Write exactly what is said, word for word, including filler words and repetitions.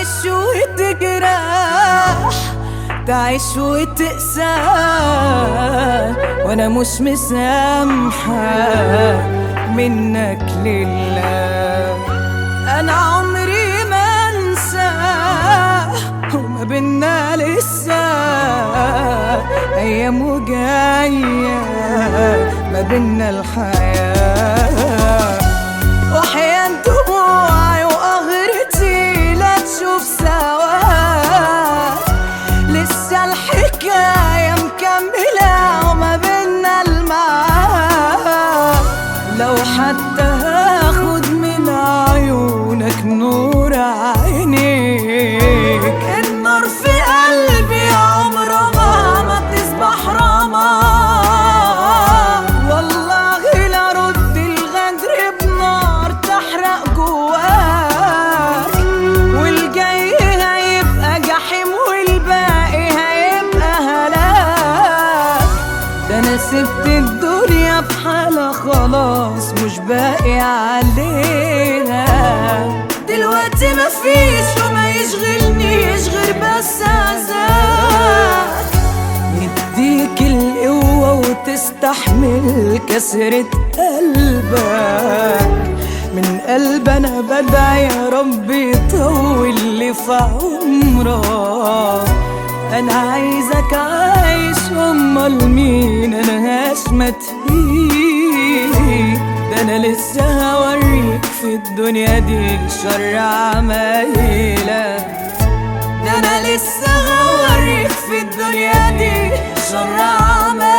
تعيش وتجرح، تعيش وتقسى، وانا مش مسامحة منك لله. انا عمري ما انسى وما بينا لسه ايام وجاية ما بينا الحياة. واحيان دموعي واغرتي لا تشوف سوا، لسه الحكاية مكملة وما بينا المعاد. لو حتى هاخد من عيونك نور عينيك، النار في قلبي عمرها ما تصبح رماد. والله لا رد الغدر بنار تحرق جواك، والجاي هيبقى جحيم والباقي هيبقى هلاك. ده انا سبت الدنيا بحالها خلاص مش باقي عليها. دلوقتي مفيش وما يشغلنيش غير بس عذاب، يديك القوة وتستحمل كسرة قلبك. من قلب انا بدعي يا رب يطول لي في عمرك. انا عايزك عايش، امال مين انا هشمت فيك؟ ده انا لسه هوريك في الدنيا دي شر عمايلك. ده انا لسه هوريك في الدنيا دي شر عمايلك.